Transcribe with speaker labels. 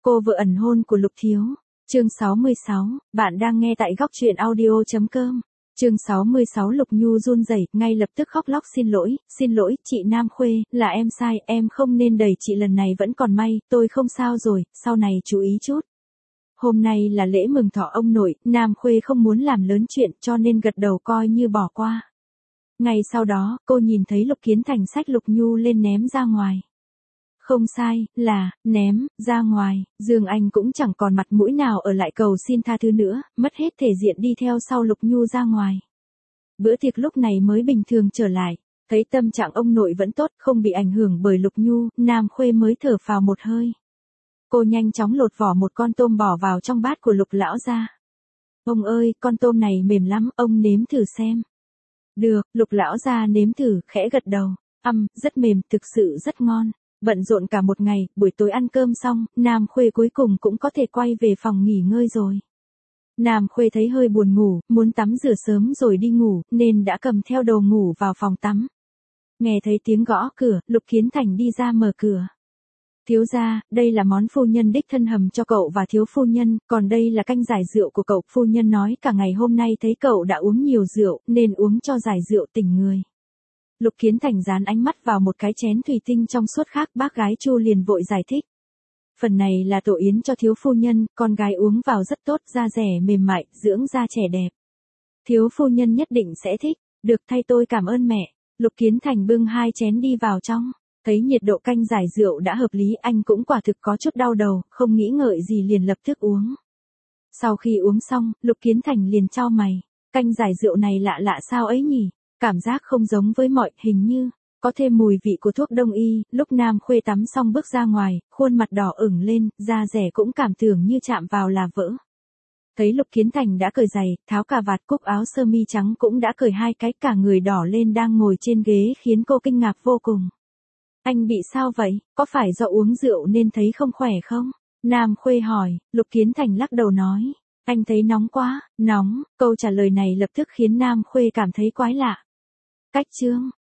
Speaker 1: Cô vợ ẩn hôn của Lục Thiếu. Chương 66, bạn đang nghe tại góc truyện audio.com. Chương 66 Lục Nhu run rẩy, ngay lập tức khóc lóc xin lỗi, chị Nam Khuê, là em sai, em không nên đẩy chị lần này vẫn còn may, tôi không sao rồi, sau này chú ý chút. Hôm nay là lễ mừng thọ ông nội, Nam Khuê không muốn làm lớn chuyện cho nên gật đầu coi như bỏ qua. Ngày sau đó, cô nhìn thấy Lục Kiến Thành xách Lục Nhu lên ném ra ngoài. Không sai, là, ném, ra ngoài, Dương Anh cũng chẳng còn mặt mũi nào ở lại cầu xin tha thứ nữa, mất hết thể diện đi theo sau Lục Nhu ra ngoài. Bữa tiệc lúc này mới bình thường trở lại, thấy tâm trạng ông nội vẫn tốt, không bị ảnh hưởng bởi Lục Nhu, Nam Khuê mới thở phào một hơi. Cô nhanh chóng lột vỏ một con tôm bỏ vào trong bát của Lục lão gia. Ông ơi, con tôm này mềm lắm, ông nếm thử xem. Được, Lục lão gia nếm thử, khẽ gật đầu, rất mềm, thực sự rất ngon. Bận rộn cả một ngày, buổi tối ăn cơm xong, Nam Khuê cuối cùng cũng có thể quay về phòng nghỉ ngơi rồi. Nam Khuê thấy hơi buồn ngủ, muốn tắm rửa sớm rồi đi ngủ, nên đã cầm theo đồ ngủ vào phòng tắm. Nghe thấy tiếng gõ cửa, Lục Kiến Thành đi ra mở cửa. Thiếu gia, đây là món phu nhân đích thân hầm cho cậu và thiếu phu nhân, còn đây là canh giải rượu của cậu. Phu nhân nói cả ngày hôm nay thấy cậu đã uống nhiều rượu, nên uống cho giải rượu tỉnh người. Lục Kiến Thành dán ánh mắt vào một cái chén thủy tinh trong suốt khác, bác gái Chu liền vội giải thích. Phần này là tổ yến cho thiếu phu nhân, con gái uống vào rất tốt, da rẻ mềm mại, dưỡng da trẻ đẹp. Thiếu phu nhân nhất định sẽ thích, được thay tôi cảm ơn mẹ. Lục Kiến Thành bưng 2 chén đi vào trong, thấy nhiệt độ canh giải rượu đã hợp lý, anh cũng quả thực có chút đau đầu, không nghĩ ngợi gì liền lập tức uống. Sau khi uống xong, Lục Kiến Thành liền chau mày, canh giải rượu này lạ lạ sao ấy nhỉ? Cảm giác không giống với mọi, hình như có thêm mùi vị của thuốc đông y. Lúc Nam Khuê tắm xong bước ra ngoài, khuôn mặt đỏ ửng lên, da rẻ cũng cảm tưởng như chạm vào là vỡ. Thấy Lục Kiến Thành đã cởi giày, tháo cà vạt, cúc áo sơ mi trắng cũng đã cởi 2 cái, cả người đỏ lên đang ngồi trên ghế khiến cô kinh ngạc vô cùng. Anh bị sao vậy, có phải do uống rượu nên thấy không khỏe không? Nam Khuê hỏi. Lục Kiến Thành lắc đầu nói. Anh thấy nóng quá, nóng. Câu trả lời này lập tức khiến Nam Khuê cảm thấy quái lạ. Cách chương